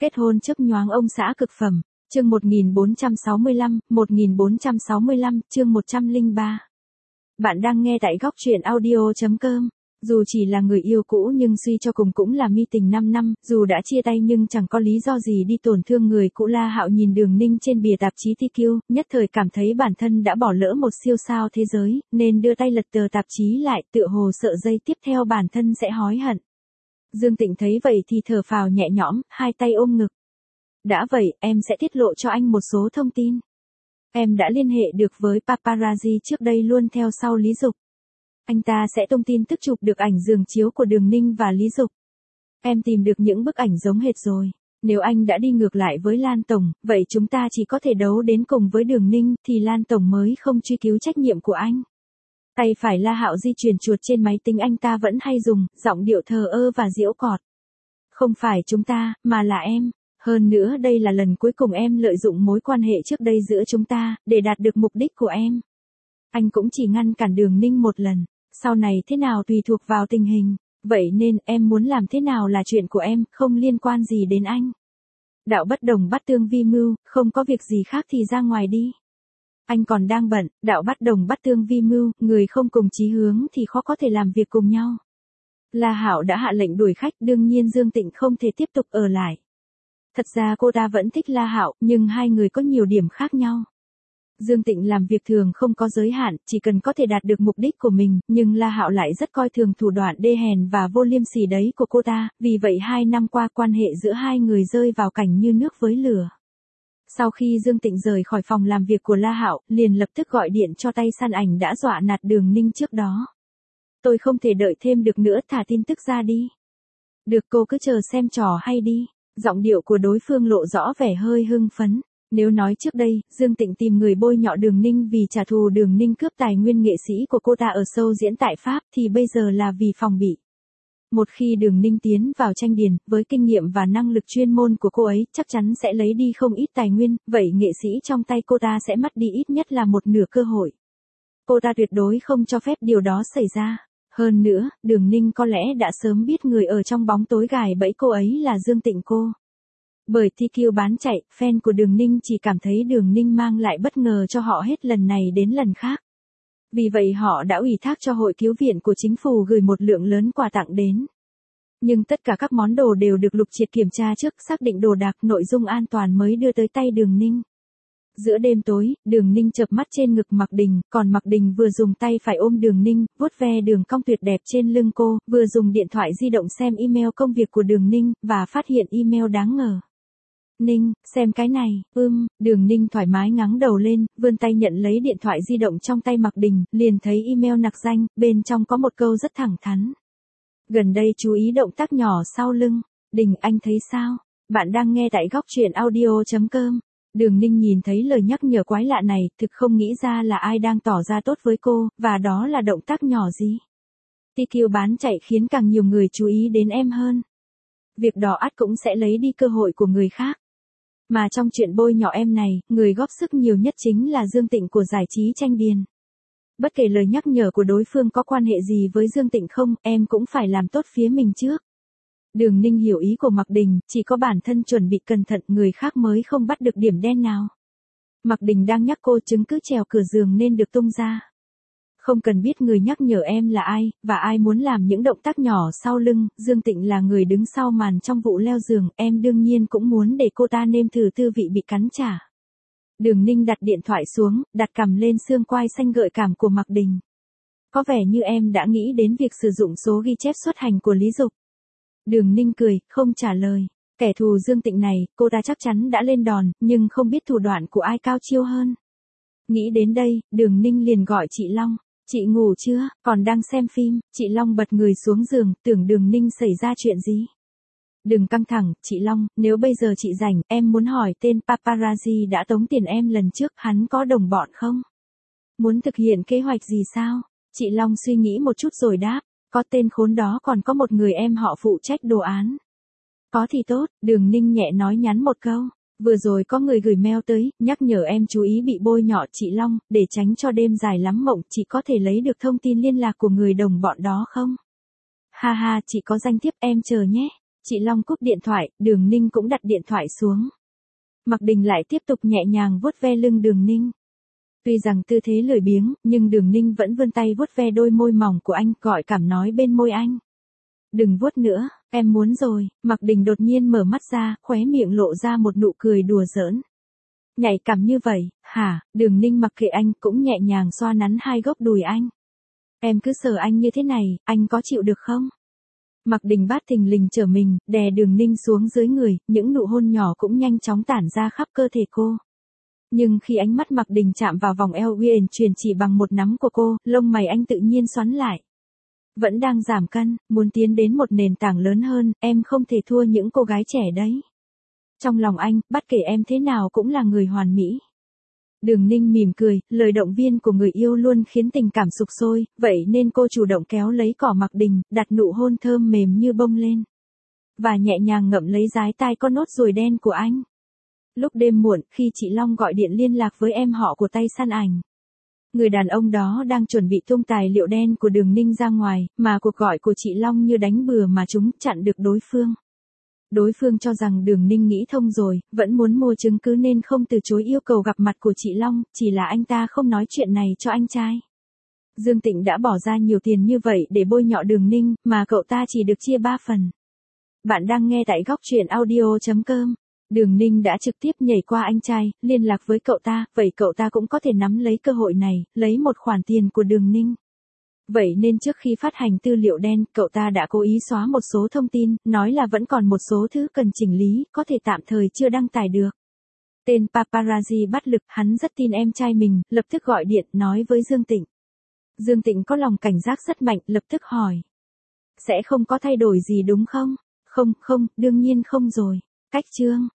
Kết hôn chớp nhoáng ông xã cực phẩm, chương 1465, chương 103. Bạn đang nghe tại góc truyện audio.com. Dù chỉ là người yêu cũ nhưng suy cho cùng cũng là mi tình 5 năm, dù đã chia tay nhưng chẳng có lý do gì đi tổn thương người cũ. La Hạo nhìn Đường Ninh trên bìa tạp chí TQ, nhất thời cảm thấy bản thân đã bỏ lỡ một siêu sao thế giới, nên đưa tay lật tờ tạp chí lại, tựa hồ sợ giây tiếp theo bản thân sẽ hối hận. Dương Tịnh thấy vậy thì thở phào nhẹ nhõm, hai tay ôm ngực. Đã vậy, em sẽ tiết lộ cho anh một số thông tin. Em đã liên hệ được với paparazzi trước đây luôn theo sau Lý Dục. Anh ta sẽ tung tin tức chụp được ảnh giường chiếu của Đường Ninh và Lý Dục. Em tìm được những bức ảnh giống hệt rồi. Nếu anh đã đi ngược lại với Lan Tổng, vậy chúng ta chỉ có thể đấu đến cùng với Đường Ninh, thì Lan Tổng mới không truy cứu trách nhiệm của anh. Tay phải La Hạo di chuyển chuột trên máy tính anh ta vẫn hay dùng, giọng điệu thờ ơ và giễu cợt. Không phải chúng ta, mà là em. Hơn nữa đây là lần cuối cùng em lợi dụng mối quan hệ trước đây giữa chúng ta, để đạt được mục đích của em. Anh cũng chỉ ngăn cản Đường Ninh một lần, sau này thế nào tùy thuộc vào tình hình, vậy nên em muốn làm thế nào là chuyện của em, không liên quan gì đến anh. Đạo bất đồng bắt tương vi mưu, không có việc gì khác thì ra ngoài đi. Anh còn đang bận, đạo bất đồng bắt tương vi mưu, người không cùng chí hướng thì khó có thể làm việc cùng nhau. La Hạo đã hạ lệnh đuổi khách, đương nhiên Dương Tịnh không thể tiếp tục ở lại. Thật ra cô ta vẫn thích La Hạo, nhưng hai người có nhiều điểm khác nhau. Dương Tịnh làm việc thường không có giới hạn, chỉ cần có thể đạt được mục đích của mình, nhưng La Hạo lại rất coi thường thủ đoạn đê hèn và vô liêm sỉ đấy của cô ta, vì vậy 2 năm qua quan hệ giữa hai người rơi vào cảnh như nước với lửa. Sau khi Dương Tịnh rời khỏi phòng làm việc của La Hạo, liền lập tức gọi điện cho tay săn ảnh đã dọa nạt Đường Ninh trước đó. Tôi không thể đợi thêm được nữa, thả tin tức ra đi. Được, cô cứ chờ xem trò hay đi. Giọng điệu của đối phương lộ rõ vẻ hơi hưng phấn. Nếu nói trước đây, Dương Tịnh tìm người bôi nhọ Đường Ninh vì trả thù Đường Ninh cướp tài nguyên nghệ sĩ của cô ta ở show diễn tại Pháp, thì bây giờ là vì phòng bị. Một khi Đường Ninh tiến vào tranh điền, với kinh nghiệm và năng lực chuyên môn của cô ấy, chắc chắn sẽ lấy đi không ít tài nguyên, vậy nghệ sĩ trong tay cô ta sẽ mất đi ít nhất là một nửa cơ hội. Cô ta tuyệt đối không cho phép điều đó xảy ra. Hơn nữa, Đường Ninh có lẽ đã sớm biết người ở trong bóng tối gài bẫy cô ấy là Dương Tịnh cô. Bởi TQ bán chạy, fan của Đường Ninh chỉ cảm thấy Đường Ninh mang lại bất ngờ cho họ hết lần này đến lần khác. Vì vậy họ đã ủy thác cho Hội Cứu viện của chính phủ gửi một lượng lớn quà tặng đến. Nhưng tất cả các món đồ đều được lục triệt kiểm tra trước, xác định đồ đạc, nội dung an toàn mới đưa tới tay Đường Ninh. Giữa đêm tối, Đường Ninh chợp mắt trên ngực Mạc Đình, còn Mạc Đình vừa dùng tay phải ôm Đường Ninh, vuốt ve đường cong tuyệt đẹp trên lưng cô, vừa dùng điện thoại di động xem email công việc của Đường Ninh, và phát hiện email đáng ngờ. Ninh, xem cái này, Đường Ninh thoải mái ngáng đầu lên, vươn tay nhận lấy điện thoại di động trong tay Mạc Đình, liền thấy email nặc danh, bên trong có một câu rất thẳng thắn. Gần đây chú ý động tác nhỏ sau lưng. Đình, anh thấy sao? Bạn đang nghe tại góc truyện audio.com. Đường Ninh nhìn thấy lời nhắc nhở quái lạ này, thực không nghĩ ra là ai đang tỏ ra tốt với cô, và đó là động tác nhỏ gì. TQ bán chạy khiến càng nhiều người chú ý đến em hơn. Việc đó ắt cũng sẽ lấy đi cơ hội của người khác. Mà trong chuyện bôi nhọ em này, người góp sức nhiều nhất chính là Dương Tịnh của giải trí tranh điền. Bất kể lời nhắc nhở của đối phương có quan hệ gì với Dương Tịnh không, em cũng phải làm tốt phía mình trước. Đường Ninh hiểu ý của Mạc Đình, chỉ có bản thân chuẩn bị cẩn thận người khác mới không bắt được điểm đen nào. Mạc Đình đang nhắc cô chứng cứ trèo cửa giường nên được tung ra. Không cần biết người nhắc nhở em là ai, và ai muốn làm những động tác nhỏ sau lưng, Dương Tịnh là người đứng sau màn trong vụ leo giường, em đương nhiên cũng muốn để cô ta nêm thử tư vị bị cắn trả. Đường Ninh đặt điện thoại xuống, đặt cằm lên xương quai xanh gợi cảm của Mạc Đình. Có vẻ như em đã nghĩ đến việc sử dụng số ghi chép xuất hành của Lý Dục. Đường Ninh cười, không trả lời. Kẻ thù Dương Tịnh này, cô ta chắc chắn đã lên đòn, nhưng không biết thủ đoạn của ai cao chiêu hơn. Nghĩ đến đây, Đường Ninh liền gọi chị Long. Chị ngủ chưa, còn đang xem phim. Chị Long bật người xuống giường, tưởng Đường Ninh xảy ra chuyện gì. Đừng căng thẳng, chị Long, nếu bây giờ chị rảnh, em muốn hỏi tên paparazzi đã tống tiền em lần trước, hắn có đồng bọn không? Muốn thực hiện kế hoạch gì sao? Chị Long suy nghĩ một chút rồi đáp, có tên khốn đó, còn có một người em họ phụ trách đồ án. Có thì tốt, Đường Ninh nhẹ nói nhắn một câu. Vừa rồi có người gửi mail tới, nhắc nhở em chú ý bị bôi nhọ. Chị Long, để tránh cho đêm dài lắm mộng, chị có thể lấy được thông tin liên lạc của người đồng bọn đó không? Ha ha, chị có danh thiếp, em chờ nhé. Chị Long cúp điện thoại, Đường Ninh cũng đặt điện thoại xuống. Mạc Đình lại tiếp tục nhẹ nhàng vuốt ve lưng Đường Ninh. Tuy rằng tư thế lười biếng, nhưng Đường Ninh vẫn vươn tay vuốt ve đôi môi mỏng của anh, gọi cảm nói bên môi anh. Đừng vuốt nữa, em muốn rồi. Mạc Đình đột nhiên mở mắt ra, khóe miệng lộ ra một nụ cười đùa giỡn. Nhạy cảm như vậy, hả? Đường Ninh mặc kệ anh, cũng nhẹ nhàng xoa nắn hai gốc đùi anh. Em cứ sờ anh như thế này, anh có chịu được không? Mạc Đình bát thình lình trở mình, đè Đường Ninh xuống dưới người, những nụ hôn nhỏ cũng nhanh chóng tản ra khắp cơ thể cô. Nhưng khi ánh mắt Mạc Đình chạm vào vòng eo uyển chuyển chỉ bằng một nắm của cô, lông mày anh tự nhiên xoắn lại. Vẫn đang giảm cân, muốn tiến đến một nền tảng lớn hơn, em không thể thua những cô gái trẻ đấy. Trong lòng anh, bất kể em thế nào cũng là người hoàn mỹ. Đường Ninh mỉm cười, lời động viên của người yêu luôn khiến tình cảm sục sôi, vậy nên cô chủ động kéo lấy cỏ Mạc Đình, đặt nụ hôn thơm mềm như bông lên. Và nhẹ nhàng ngậm lấy dái tai con nốt ruồi đen của anh. Lúc đêm muộn, khi chị Long gọi điện liên lạc với em họ của tay săn ảnh. Người đàn ông đó đang chuẩn bị tung tài liệu đen của Đường Ninh ra ngoài, mà cuộc gọi của chị Long như đánh bừa mà chúng chặn được đối phương. Đối phương cho rằng Đường Ninh nghĩ thông rồi, vẫn muốn mua chứng cứ nên không từ chối yêu cầu gặp mặt của chị Long, chỉ là anh ta không nói chuyện này cho anh trai. Dương Tịnh đã bỏ ra nhiều tiền như vậy để bôi nhọ Đường Ninh, mà cậu ta chỉ được chia 3 phần. Bạn đang nghe tại góc truyện audio.com. Đường Ninh đã trực tiếp nhảy qua anh trai, liên lạc với cậu ta, vậy cậu ta cũng có thể nắm lấy cơ hội này, lấy một khoản tiền của Đường Ninh. Vậy nên trước khi phát hành tư liệu đen, cậu ta đã cố ý xóa một số thông tin, nói là vẫn còn một số thứ cần chỉnh lý, có thể tạm thời chưa đăng tải được. Tên paparazzi bắt lực, hắn rất tin em trai mình, lập tức gọi điện, nói với Dương Tịnh. Dương Tịnh có lòng cảnh giác rất mạnh, lập tức hỏi. Sẽ không có thay đổi gì đúng không? Không, đương nhiên không rồi. Cách chương.